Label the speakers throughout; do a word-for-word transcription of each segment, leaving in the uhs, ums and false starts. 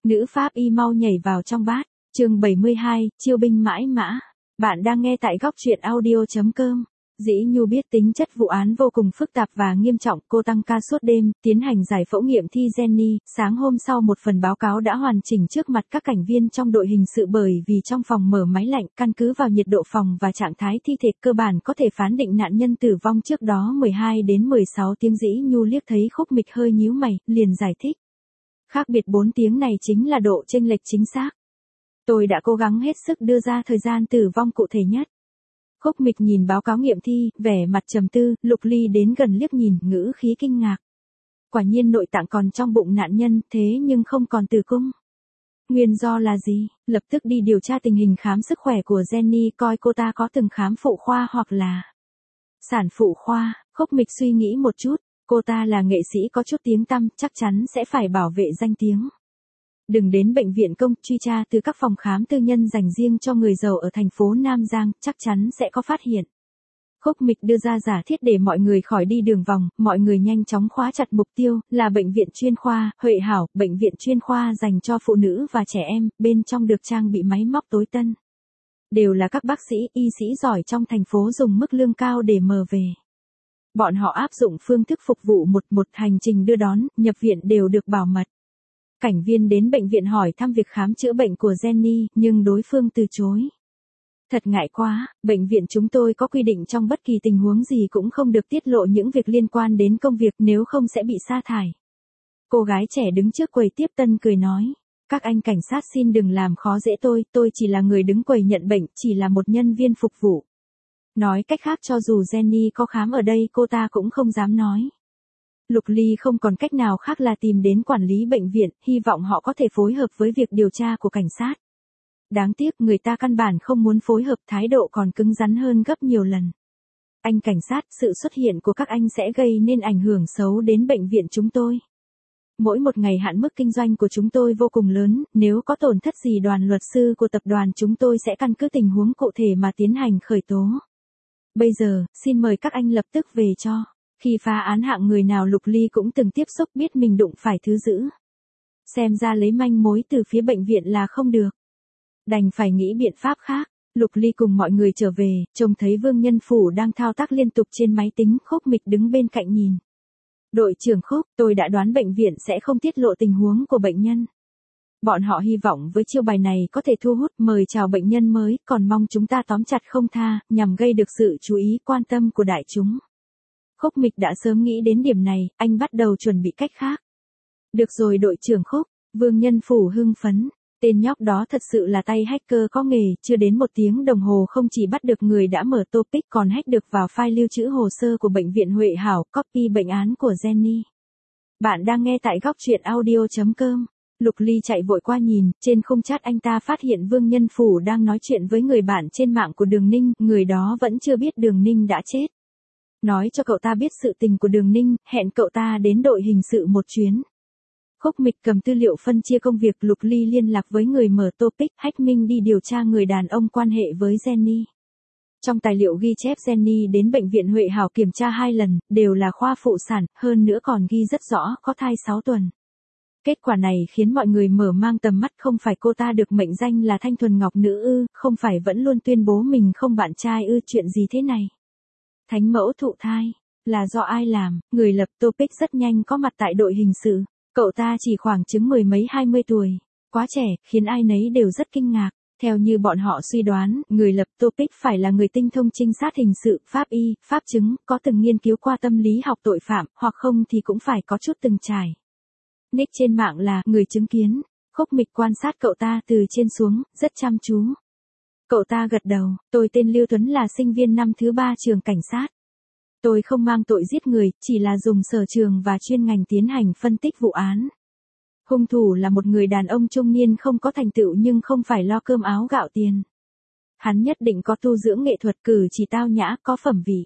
Speaker 1: Nữ pháp y mau nhảy vào trong bát. Chương bảy mươi hai, chiêu binh mãi mã. Bạn đang nghe tại góc truyện audio chấm com. Dĩ Nhu biết tính chất vụ án vô cùng phức tạp và nghiêm trọng, cô tăng ca suốt đêm, tiến hành giải phẫu nghiệm thi Jenny. Sáng hôm sau một phần báo cáo đã hoàn chỉnh trước mặt các cảnh viên trong đội hình sự, bởi vì trong phòng mở máy lạnh, căn cứ vào nhiệt độ phòng và trạng thái thi thể cơ bản có thể phán định nạn nhân tử vong trước đó mười hai đến mười sáu tiếng. Dĩ Nhu liếc thấy Khúc Mịch hơi nhíu mày, liền giải thích. Khác biệt bốn tiếng này chính là độ chênh lệch chính xác. Tôi đã cố gắng hết sức đưa ra thời gian tử vong cụ thể nhất. Khúc Mịch nhìn báo cáo nghiệm thi, vẻ mặt trầm tư. Lục Ly đến gần liếc nhìn, ngữ khí kinh ngạc. Quả nhiên nội tạng còn trong bụng nạn nhân, thế nhưng không còn tử cung. Nguyên do là gì? Lập tức đi điều tra tình hình khám sức khỏe của Jenny, coi cô ta có từng khám phụ khoa hoặc là sản phụ khoa. Khúc Mịch suy nghĩ một chút, cô ta là nghệ sĩ có chút tiếng tăm, chắc chắn sẽ phải bảo vệ danh tiếng. Đừng đến bệnh viện công, truy tra từ các phòng khám tư nhân dành riêng cho người giàu ở thành phố Nam Giang, chắc chắn sẽ có phát hiện. Khúc Mịch đưa ra giả thiết để mọi người khỏi đi đường vòng, mọi người nhanh chóng khóa chặt mục tiêu, là bệnh viện chuyên khoa, Huệ Hảo, bệnh viện chuyên khoa dành cho phụ nữ và trẻ em, bên trong được trang bị máy móc tối tân. Đều là các bác sĩ, y sĩ giỏi trong thành phố dùng mức lương cao để mời về. Bọn họ áp dụng phương thức phục vụ một một, hành trình đưa đón, nhập viện đều được bảo mật. Cảnh viên đến bệnh viện hỏi thăm việc khám chữa bệnh của Jenny, nhưng đối phương từ chối. Thật ngại quá, bệnh viện chúng tôi có quy định trong bất kỳ tình huống gì cũng không được tiết lộ những việc liên quan đến công việc, nếu không sẽ bị sa thải. Cô gái trẻ đứng trước quầy tiếp tân cười nói. Các anh cảnh sát xin đừng làm khó dễ tôi, tôi chỉ là người đứng quầy nhận bệnh, chỉ là một nhân viên phục vụ. Nói cách khác, cho dù Jenny có khám ở đây cô ta cũng không dám nói. Lục Ly không còn cách nào khác là tìm đến quản lý bệnh viện, hy vọng họ có thể phối hợp với việc điều tra của cảnh sát. Đáng tiếc người ta căn bản không muốn phối hợp, thái độ còn cứng rắn hơn gấp nhiều lần. Anh cảnh sát, sự xuất hiện của các anh sẽ gây nên ảnh hưởng xấu đến bệnh viện chúng tôi. Mỗi một ngày hạn mức kinh doanh của chúng tôi vô cùng lớn, nếu có tổn thất gì đoàn luật sư của tập đoàn chúng tôi sẽ căn cứ tình huống cụ thể mà tiến hành khởi tố. Bây giờ, xin mời các anh lập tức về cho. Khi phá án hạng người nào Lục Ly cũng từng tiếp xúc, biết mình đụng phải thứ dữ. Xem ra lấy manh mối từ phía bệnh viện là không được. Đành phải nghĩ biện pháp khác. Lục Ly cùng mọi người trở về, trông thấy Vương Nhân Phủ đang thao tác liên tục trên máy tính, Khúc Mịch đứng bên cạnh nhìn. Đội trưởng Khúc, tôi đã đoán bệnh viện sẽ không tiết lộ tình huống của bệnh nhân. Bọn họ hy vọng với chiêu bài này có thể thu hút mời chào bệnh nhân mới, còn mong chúng ta tóm chặt không tha, nhằm gây được sự chú ý quan tâm của đại chúng. Khúc Mịch đã sớm nghĩ đến điểm này, anh bắt đầu chuẩn bị cách khác. Được rồi đội trưởng Khúc, Vương Nhân Phủ hưng phấn. Tên nhóc đó thật sự là tay hacker có nghề, chưa đến một tiếng đồng hồ không chỉ bắt được người đã mở topic còn hack được vào file lưu trữ hồ sơ của bệnh viện Huệ Hảo, copy bệnh án của Jenny. Bạn đang nghe tại góc truyện audio chấm com. Lục Ly chạy vội qua nhìn, trên khung chat anh ta phát hiện Vương Nhân Phủ đang nói chuyện với người bạn trên mạng của Đường Ninh, người đó vẫn chưa biết Đường Ninh đã chết. Nói cho cậu ta biết sự tình của Đường Ninh, hẹn cậu ta đến đội hình sự một chuyến. Khúc Mịch cầm tư liệu phân chia công việc, Lục Ly liên lạc với người mở topic, Hách Minh đi điều tra người đàn ông quan hệ với Jenny. Trong tài liệu ghi chép Jenny đến bệnh viện Huệ Hảo kiểm tra hai lần, đều là khoa phụ sản, hơn nữa còn ghi rất rõ có thai sáu tuần. Kết quả này khiến mọi người mở mang tầm mắt, không phải cô ta được mệnh danh là thanh thuần ngọc nữ ư, không phải vẫn luôn tuyên bố mình không bạn trai ư, chuyện gì thế này? Thánh mẫu thụ thai, là do ai làm? Người lập topic rất nhanh có mặt tại đội hình sự. Cậu ta chỉ khoảng chừng mười mấy hai mươi tuổi, quá trẻ, khiến ai nấy đều rất kinh ngạc. Theo như bọn họ suy đoán, người lập topic phải là người tinh thông trinh sát hình sự, pháp y, pháp chứng, có từng nghiên cứu qua tâm lý học tội phạm, hoặc không thì cũng phải có chút từng trải. Nick trên mạng là người chứng kiến. Khúc Mịch quan sát cậu ta từ trên xuống, rất chăm chú. Cậu ta gật đầu, tôi tên Lưu Tuấn, là sinh viên năm thứ ba trường cảnh sát. Tôi không mang tội giết người, chỉ là dùng sở trường và chuyên ngành tiến hành phân tích vụ án. Hung thủ là một người đàn ông trung niên không có thành tựu nhưng không phải lo cơm áo gạo tiền. Hắn nhất định có tu dưỡng nghệ thuật, cử chỉ tao nhã, có phẩm vị.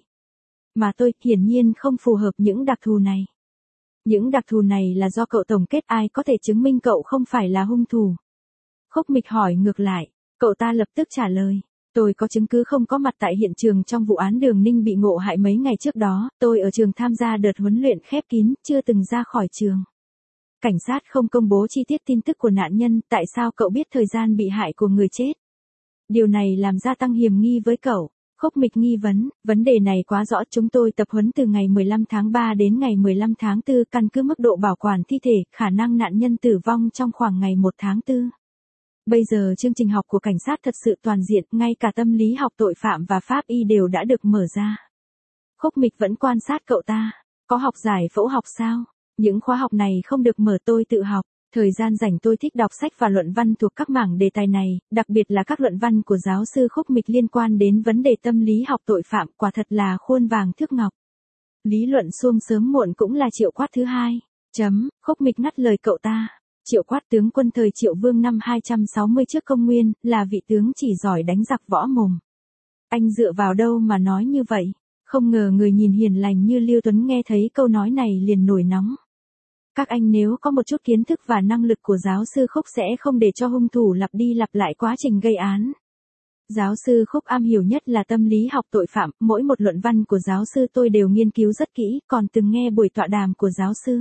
Speaker 1: Mà tôi, hiển nhiên không phù hợp những đặc thù này. Những đặc thù này là do cậu tổng kết, ai có thể chứng minh cậu không phải là hung thủ? Khúc Mịch hỏi ngược lại, cậu ta lập tức trả lời. Tôi có chứng cứ không có mặt tại hiện trường trong vụ án Đường Ninh bị ngộ hại mấy ngày trước đó, tôi ở trường tham gia đợt huấn luyện khép kín, chưa từng ra khỏi trường. Cảnh sát không công bố chi tiết tin tức của nạn nhân, tại sao cậu biết thời gian bị hại của người chết? Điều này làm gia tăng hiểm nghi với cậu. Khúc Mịch nghi vấn, vấn đề này quá rõ, chúng tôi tập huấn từ ngày mười lăm tháng ba đến ngày mười lăm tháng tư, căn cứ mức độ bảo quản thi thể, khả năng nạn nhân tử vong trong khoảng ngày một tháng tư. Bây giờ chương trình học của cảnh sát thật sự toàn diện, ngay cả tâm lý học tội phạm và pháp y đều đã được mở ra. Khúc Mịch vẫn quan sát cậu ta, có học giải phẫu học sao? Những khóa học này không được mở, tôi tự học. Thời gian rảnh tôi thích đọc sách và luận văn thuộc các mảng đề tài này, đặc biệt là các luận văn của giáo sư Khúc Mịch liên quan đến vấn đề tâm lý học tội phạm, quả thật là khuôn vàng thước ngọc. Lý luận xuông sớm muộn cũng là Triệu Quát thứ hai. Chấm, Khúc Mịch ngắt lời cậu ta. Triệu Quát tướng quân thời Triệu Vương năm hai trăm sáu mươi trước công nguyên, là vị tướng chỉ giỏi đánh giặc võ mồm. Anh dựa vào đâu mà nói như vậy? Không ngờ người nhìn hiền lành như Lưu Tuấn nghe thấy câu nói này liền nổi nóng. Các anh nếu có một chút kiến thức và năng lực của giáo sư Khúc sẽ không để cho hung thủ lặp đi lặp lại quá trình gây án. Giáo sư Khúc am hiểu nhất là tâm lý học tội phạm, mỗi một luận văn của giáo sư tôi đều nghiên cứu rất kỹ, còn từng nghe buổi tọa đàm của giáo sư.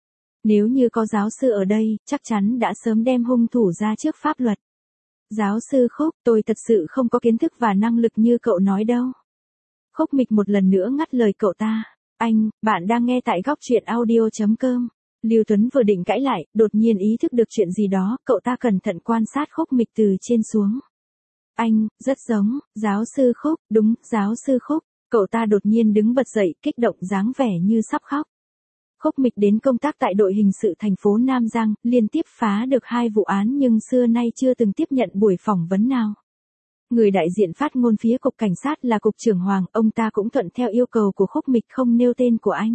Speaker 1: Nếu như có giáo sư ở đây, chắc chắn đã sớm đem hung thủ ra trước pháp luật. Giáo sư Khúc, tôi thật sự không có kiến thức và năng lực như cậu nói đâu. Khúc Mịch một lần nữa ngắt lời cậu ta. Anh, bạn đang nghe tại góc truyện audio chấm com. Lưu Tuấn vừa định cãi lại, đột nhiên ý thức được chuyện gì đó, cậu ta cẩn thận quan sát Khúc Mịch từ trên xuống. Anh, rất giống, giáo sư Khúc, đúng, giáo sư Khúc. Cậu ta đột nhiên đứng bật dậy, kích động dáng vẻ như sắp khóc. Khúc Mịch đến công tác tại đội hình sự thành phố Nam Giang, liên tiếp phá được hai vụ án nhưng xưa nay chưa từng tiếp nhận buổi phỏng vấn nào. Người đại diện phát ngôn phía cục cảnh sát là cục trưởng Hoàng, ông ta cũng thuận theo yêu cầu của Khúc Mịch không nêu tên của anh.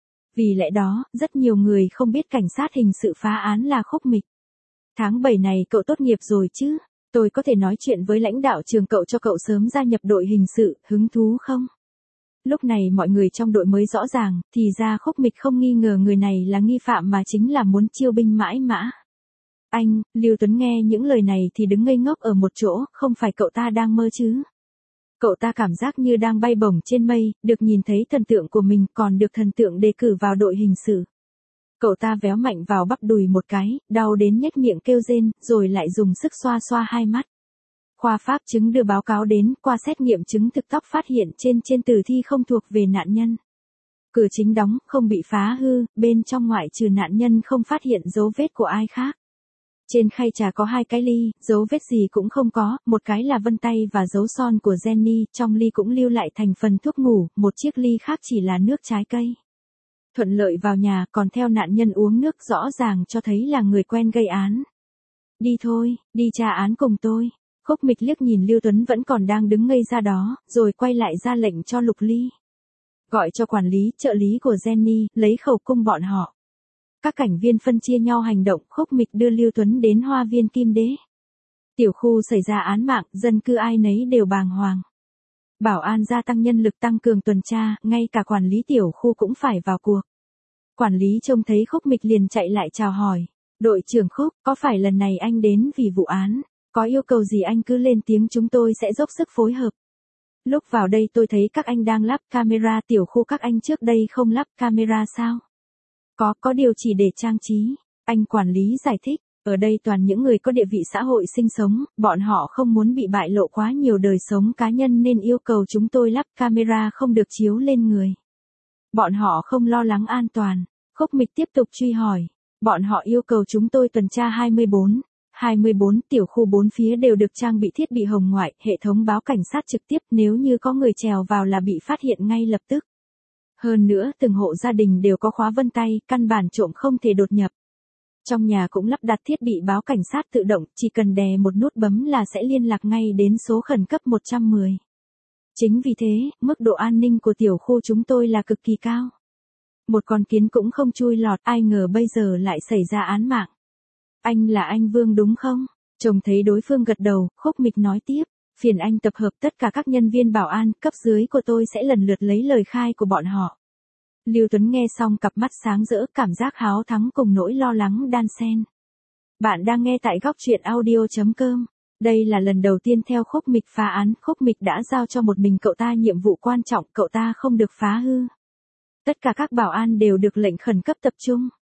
Speaker 1: Vì lẽ đó, rất nhiều người không biết cảnh sát hình sự phá án là Khúc Mịch. Tháng bảy này cậu tốt nghiệp rồi chứ? Tôi có thể nói chuyện với lãnh đạo trường cậu cho cậu sớm gia nhập đội hình sự, hứng thú không? Lúc này mọi người trong đội mới rõ ràng, thì ra Khúc Mịch không nghi ngờ người này là nghi phạm mà chính là muốn chiêu binh mãi mã. Anh, Lưu Tuấn nghe những lời này thì đứng ngây ngốc ở một chỗ, không phải cậu ta đang mơ chứ? Cậu ta cảm giác như đang bay bổng trên mây, được nhìn thấy thần tượng của mình, còn được thần tượng đề cử vào đội hình sự. Cậu ta véo mạnh vào bắp đùi một cái, đau đến nhếch miệng kêu rên, rồi lại dùng sức xoa xoa hai mắt. Khoa pháp chứng đưa báo cáo đến, qua xét nghiệm chứng thực tóc phát hiện trên trên tử thi không thuộc về nạn nhân. Cửa chính đóng, không bị phá hư, bên trong ngoại trừ nạn nhân không phát hiện dấu vết của ai khác. Trên khay trà có hai cái ly, dấu vết gì cũng không có, một cái là vân tay và dấu son của Jenny, trong ly cũng lưu lại thành phần thuốc ngủ, một chiếc ly khác chỉ là nước trái cây. Thuận lợi vào nhà, còn theo nạn nhân uống nước rõ ràng cho thấy là người quen gây án. Đi thôi, đi tra án cùng tôi. Khúc Mịch liếc nhìn Lưu Tuấn vẫn còn đang đứng ngây ra đó, rồi quay lại ra lệnh cho Lục Ly. Gọi cho quản lý, trợ lý của Jenny, lấy khẩu cung bọn họ. Các cảnh viên phân chia nhau hành động, Khúc Mịch đưa Lưu Tuấn đến Hoa viên Kim Đế. Tiểu khu xảy ra án mạng, dân cư ai nấy đều bàng hoàng. Bảo an gia tăng nhân lực tăng cường tuần tra, ngay cả quản lý tiểu khu cũng phải vào cuộc. Quản lý trông thấy Khúc Mịch liền chạy lại chào hỏi. Đội trưởng Khúc, có phải lần này anh đến vì vụ án? Có yêu cầu gì anh cứ lên tiếng, chúng tôi sẽ dốc sức phối hợp. Lúc vào đây tôi thấy các anh đang lắp camera, tiểu khu các anh trước đây không lắp camera sao? Có, có điều chỉ để trang trí. Anh quản lý giải thích, ở đây toàn những người có địa vị xã hội sinh sống, bọn họ không muốn bị bại lộ quá nhiều đời sống cá nhân nên yêu cầu chúng tôi lắp camera không được chiếu lên người. Bọn họ không lo lắng an toàn. Khúc Mịch tiếp tục truy hỏi. Bọn họ yêu cầu chúng tôi tuần tra hai mươi bốn. hai mươi bốn tiểu khu bốn phía đều được trang bị thiết bị hồng ngoại, hệ thống báo cảnh sát trực tiếp, nếu như có người trèo vào là bị phát hiện ngay lập tức. Hơn nữa, từng hộ gia đình đều có khóa vân tay, căn bản trộm không thể đột nhập. Trong nhà cũng lắp đặt thiết bị báo cảnh sát tự động, chỉ cần đè một nút bấm là sẽ liên lạc ngay đến số khẩn cấp một trăm mười. Chính vì thế, mức độ an ninh của tiểu khu chúng tôi là cực kỳ cao. Một con kiến cũng không chui lọt, ai ngờ bây giờ lại xảy ra án mạng. Anh là anh Vương đúng không? Chồng thấy đối phương gật đầu, Khúc Mịch nói tiếp, phiền anh tập hợp tất cả các nhân viên bảo an, cấp dưới của tôi sẽ lần lượt lấy lời khai của bọn họ. Lưu Tuấn nghe xong cặp mắt sáng rỡ, cảm giác háo thắng cùng nỗi lo lắng đan xen. Bạn đang nghe tại góc truyện audio chấm com. Đây là lần đầu tiên theo Khúc Mịch phá án, Khúc Mịch đã giao cho một mình cậu ta nhiệm vụ quan trọng, cậu ta không được phá hư. Tất cả các bảo an đều được lệnh khẩn cấp tập trung.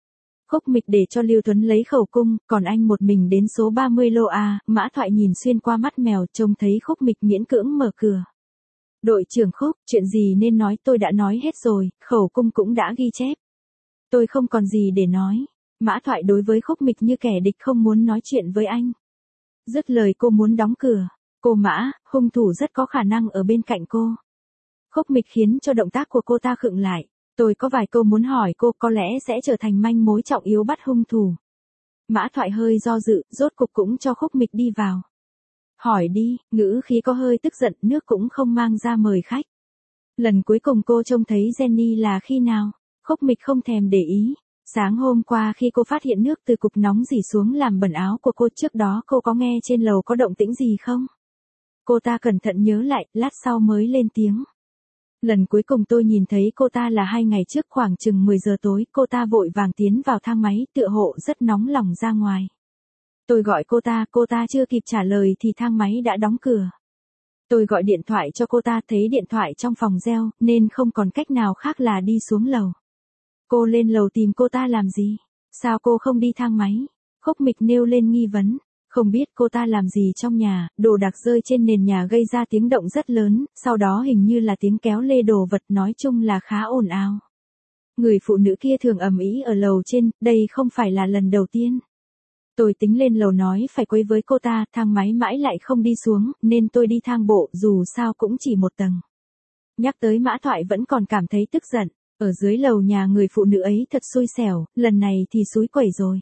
Speaker 1: Khúc Mịch để cho Lưu Tuấn lấy khẩu cung, còn anh một mình đến số ba mươi lô A, Mã Thoại nhìn xuyên qua mắt mèo, trông thấy Khúc Mịch miễn cưỡng mở cửa. Đội trưởng Khúc, chuyện gì nên nói tôi đã nói hết rồi, khẩu cung cũng đã ghi chép. Tôi không còn gì để nói. Mã Thoại đối với Khúc Mịch như kẻ địch không muốn nói chuyện với anh. Dứt lời cô muốn đóng cửa. Cô Mã, hung thủ rất có khả năng ở bên cạnh cô. Khúc Mịch khiến cho động tác của cô ta khựng lại. Tôi có vài câu muốn hỏi cô, có lẽ sẽ trở thành manh mối trọng yếu bắt hung thủ. Mã Thoại hơi do dự, rốt cục cũng cho Khúc Mịch đi vào. Hỏi đi, ngữ khí có hơi tức giận, nước cũng không mang ra mời khách. Lần cuối cùng cô trông thấy Jenny là khi nào? Khúc Mịch không thèm để ý. Sáng hôm qua khi cô phát hiện nước từ cục nóng rỉ xuống làm bẩn áo của cô, trước đó cô có nghe trên lầu có động tĩnh gì không? Cô ta cẩn thận nhớ lại, lát sau mới lên tiếng. Lần cuối cùng tôi nhìn thấy cô ta là hai ngày trước, khoảng chừng mười giờ tối, cô ta vội vàng tiến vào thang máy, tựa hộ rất nóng lòng ra ngoài. Tôi gọi cô ta, cô ta chưa kịp trả lời thì thang máy đã đóng cửa. Tôi gọi điện thoại cho cô ta, thấy điện thoại trong phòng reo, nên không còn cách nào khác là đi xuống lầu. Cô lên lầu tìm cô ta làm gì? Sao cô không đi thang máy? Khúc Mịch nêu lên nghi vấn. Không biết cô ta làm gì trong nhà, đồ đạc rơi trên nền nhà gây ra tiếng động rất lớn, sau đó hình như là tiếng kéo lê đồ vật, nói chung là khá ồn ào. Người phụ nữ kia thường ầm ĩ ở lầu trên, đây không phải là lần đầu tiên. Tôi tính lên lầu nói phải quấy với cô ta, thang máy mãi lại không đi xuống, nên tôi đi thang bộ, dù sao cũng chỉ một tầng. Nhắc tới Mã Thoại vẫn còn cảm thấy tức giận, ở dưới lầu nhà người phụ nữ ấy thật xui xẻo, lần này thì xúi quẩy rồi.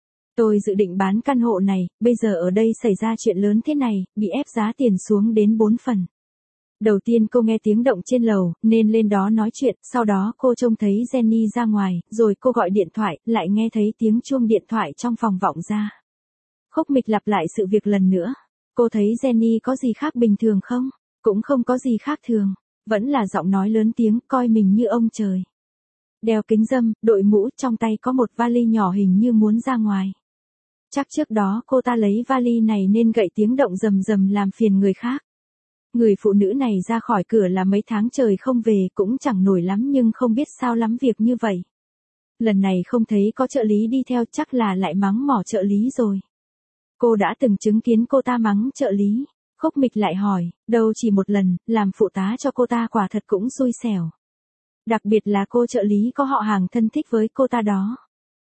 Speaker 1: Tôi dự định bán căn hộ này, bây giờ ở đây xảy ra chuyện lớn thế này, bị ép giá tiền xuống đến bốn phần. Đầu tiên cô nghe tiếng động trên lầu, nên lên đó nói chuyện, sau đó cô trông thấy Jenny ra ngoài, rồi cô gọi điện thoại, lại nghe thấy tiếng chuông điện thoại trong phòng vọng ra. Khúc Mịch lặp lại sự việc lần nữa. Cô thấy Jenny có gì khác bình thường không? Cũng không có gì khác thường, vẫn là giọng nói lớn tiếng, coi mình như ông trời. Đeo kính râm, đội mũ, trong tay có một vali nhỏ hình như muốn ra ngoài. Chắc trước đó cô ta lấy vali này nên gậy tiếng động rầm rầm làm phiền người khác. Người phụ nữ này ra khỏi cửa là mấy tháng trời không về, cũng chẳng nổi lắm nhưng không biết sao lắm việc như vậy. Lần này không thấy có trợ lý đi theo, chắc là lại mắng mỏ trợ lý rồi. Cô đã từng chứng kiến cô ta mắng trợ lý. Khúc Mịch lại hỏi, đâu chỉ một lần, làm phụ tá cho cô ta quả thật cũng xui xẻo. Đặc biệt là cô trợ lý có họ hàng thân thích với cô ta đó.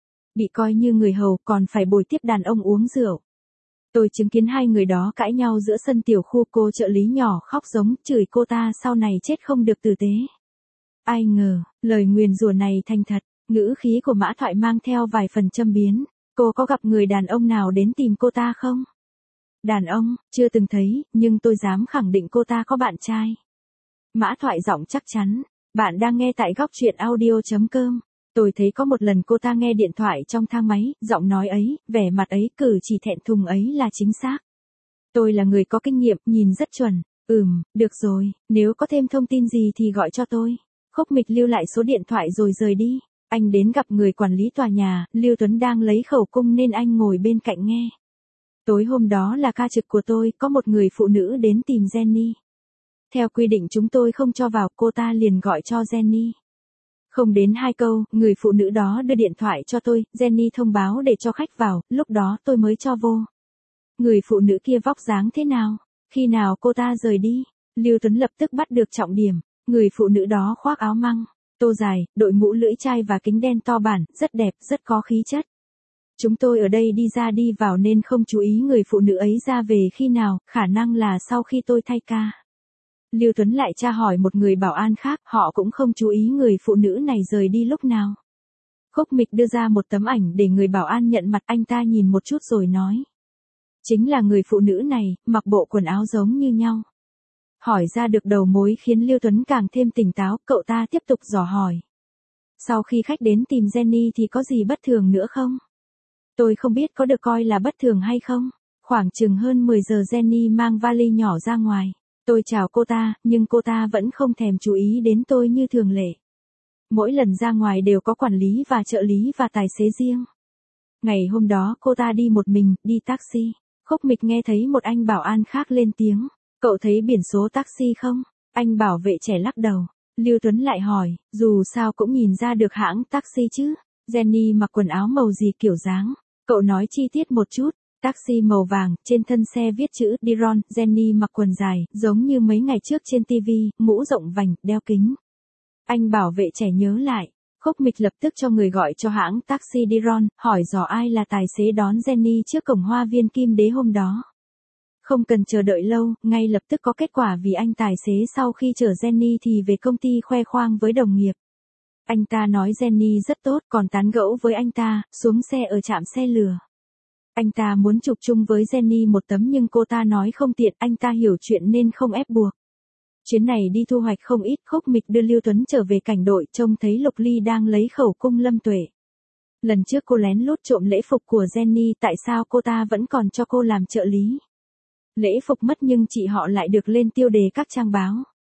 Speaker 1: Bị coi như người hầu, còn phải bồi tiếp đàn ông uống rượu. Tôi chứng kiến hai người đó cãi nhau giữa sân tiểu khu, cô trợ lý nhỏ khóc giống, chửi cô ta sau này chết không được tử tế. Ai ngờ, lời nguyền rủa này thành thật, ngữ khí của Mã Thoại mang theo vài phần châm biếm. Cô có gặp người đàn ông nào đến tìm cô ta không? Đàn ông, chưa từng thấy, nhưng tôi dám khẳng định cô ta có bạn trai. Mã Thoại giọng chắc chắn. Bạn đang nghe tại góc truyện audio chấm com. Tôi thấy có một lần cô ta nghe điện thoại trong thang máy, giọng nói ấy, vẻ mặt ấy, cử chỉ thẹn thùng ấy là chính xác. Tôi là người có kinh nghiệm, nhìn rất chuẩn. Ừm, được rồi, nếu có thêm thông tin gì thì gọi cho tôi. Khúc Mịch lưu lại số điện thoại rồi rời đi. Anh đến gặp người quản lý tòa nhà, Lưu Tuấn đang lấy khẩu cung nên anh ngồi bên cạnh nghe. Tối hôm đó là ca trực của tôi, có một người phụ nữ đến tìm Jenny. Theo quy định chúng tôi không cho vào, cô ta liền gọi cho Jenny. Không đến hai câu, người phụ nữ đó đưa điện thoại cho tôi, Jenny thông báo để cho khách vào, lúc đó tôi mới cho vô. Người phụ nữ kia vóc dáng thế nào? Khi nào cô ta rời đi? Lưu Tuấn lập tức bắt được trọng điểm. Người phụ nữ đó khoác áo măng, tô dài, đội mũ lưỡi chai và kính đen to bản, rất đẹp, rất có khí chất. Chúng tôi ở đây đi ra đi vào nên không chú ý người phụ nữ ấy ra về khi nào, khả năng là sau khi tôi thay ca. Lưu Tuấn lại tra hỏi một người bảo an khác, họ cũng không chú ý người phụ nữ này rời đi lúc nào. Khúc Mịch đưa ra một tấm ảnh để người bảo an nhận mặt, anh ta nhìn một chút rồi nói. Chính là người phụ nữ này, mặc bộ quần áo giống như nhau. Hỏi ra được đầu mối khiến Lưu Tuấn càng thêm tỉnh táo, cậu ta tiếp tục dò hỏi. Sau khi khách đến tìm Jenny thì có gì bất thường nữa không? Tôi không biết có được coi là bất thường hay không. Khoảng chừng hơn mười giờ Jenny mang vali nhỏ ra ngoài. Tôi chào cô ta, nhưng cô ta vẫn không thèm chú ý đến tôi như thường lệ. Mỗi lần ra ngoài đều có quản lý và trợ lý và tài xế riêng. Ngày hôm đó cô ta đi một mình, đi taxi. Khúc Mịch nghe thấy một anh bảo an khác lên tiếng. Cậu thấy biển số taxi không? Anh bảo vệ trẻ lắc đầu. Lưu Tuấn lại hỏi, dù sao cũng nhìn ra được hãng taxi chứ. Jenny mặc quần áo màu gì kiểu dáng? Cậu nói chi tiết một chút. Taxi màu vàng, trên thân xe viết chữ Diron, Jenny mặc quần dài, giống như mấy ngày trước trên ti vi, mũ rộng vành, đeo kính. Anh bảo vệ trẻ nhớ lại. Khúc Mịch lập tức cho người gọi cho hãng taxi Diron, hỏi dò ai là tài xế đón Jenny trước cổng hoa viên Kim Đế hôm đó. Không cần chờ đợi lâu, ngay lập tức có kết quả vì anh tài xế sau khi chở Jenny thì về công ty khoe khoang với đồng nghiệp. Anh ta nói Jenny rất tốt, còn tán gẫu với anh ta, xuống xe ở trạm xe lửa. Anh ta muốn chụp chung với Jenny một tấm nhưng cô ta nói không tiện, anh ta hiểu chuyện nên không ép buộc. Chuyến này đi thu hoạch không ít. Khúc Mịch đưa Lưu Tuấn trở về cảnh đội, trông thấy Lục Ly đang lấy khẩu cung Lâm Tuệ. Lần trước cô lén lút trộm lễ phục của Jenny, tại sao cô ta vẫn còn cho cô làm trợ lý? Lễ phục mất nhưng chị họ lại được lên tiêu đề các trang báo.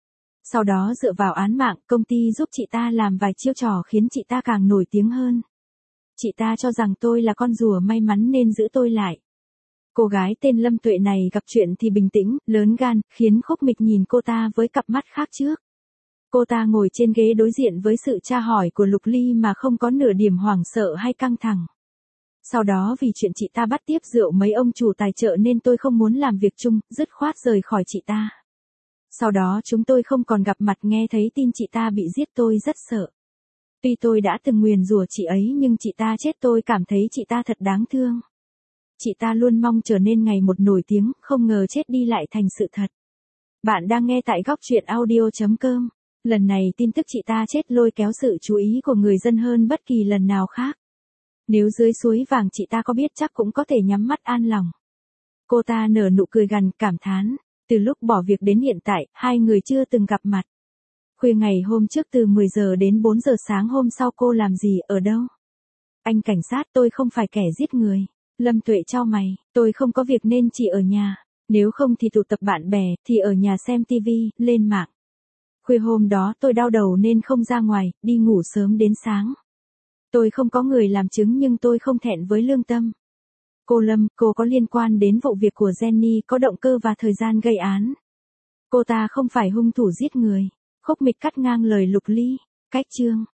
Speaker 1: Sau đó dựa vào án mạng, công ty giúp chị ta làm vài chiêu trò khiến chị ta càng nổi tiếng hơn. Chị ta cho rằng tôi là con rùa may mắn nên giữ tôi lại. Cô gái tên Lâm Tuệ này gặp chuyện thì bình tĩnh, lớn gan, khiến Khúc Mịch nhìn cô ta với cặp mắt khác trước. Cô ta ngồi trên ghế đối diện với sự tra hỏi của Lục Ly mà không có nửa điểm hoảng sợ hay căng thẳng. Sau đó vì chuyện chị ta bắt tiếp rượu mấy ông chủ tài trợ nên tôi không muốn làm việc chung, dứt khoát rời khỏi chị ta. Sau đó chúng tôi không còn gặp mặt, nghe thấy tin chị ta bị giết tôi rất sợ. Tuy tôi đã từng nguyền rủa chị ấy nhưng chị ta chết tôi cảm thấy chị ta thật đáng thương. Chị ta luôn mong trở nên ngày một nổi tiếng, không ngờ chết đi lại thành sự thật. Bạn đang nghe tại góc truyện audio chấm com. Lần này tin tức chị ta chết lôi kéo sự chú ý của người dân hơn bất kỳ lần nào khác. Nếu dưới suối vàng chị ta có biết chắc cũng có thể nhắm mắt an lòng. Cô ta nở nụ cười gằn, cảm thán. Từ lúc bỏ việc đến hiện tại, hai người chưa từng gặp mặt. Khuya ngày hôm trước từ mười giờ đến bốn giờ sáng hôm sau cô làm gì, ở đâu? Anh cảnh sát, tôi không phải kẻ giết người. Lâm Tuệ chau mày, tôi không có việc nên chỉ ở nhà. Nếu không thì tụ tập bạn bè, thì ở nhà xem tivi, lên mạng. Khuya hôm đó tôi đau đầu nên không ra ngoài, đi ngủ sớm đến sáng. Tôi không có người làm chứng nhưng tôi không thẹn với lương tâm. Cô Lâm, cô có liên quan đến vụ việc của Jenny, có động cơ và thời gian gây án. Cô ta không phải hung thủ giết người. Khúc Mịch cắt ngang lời Lục Ly. Cách chương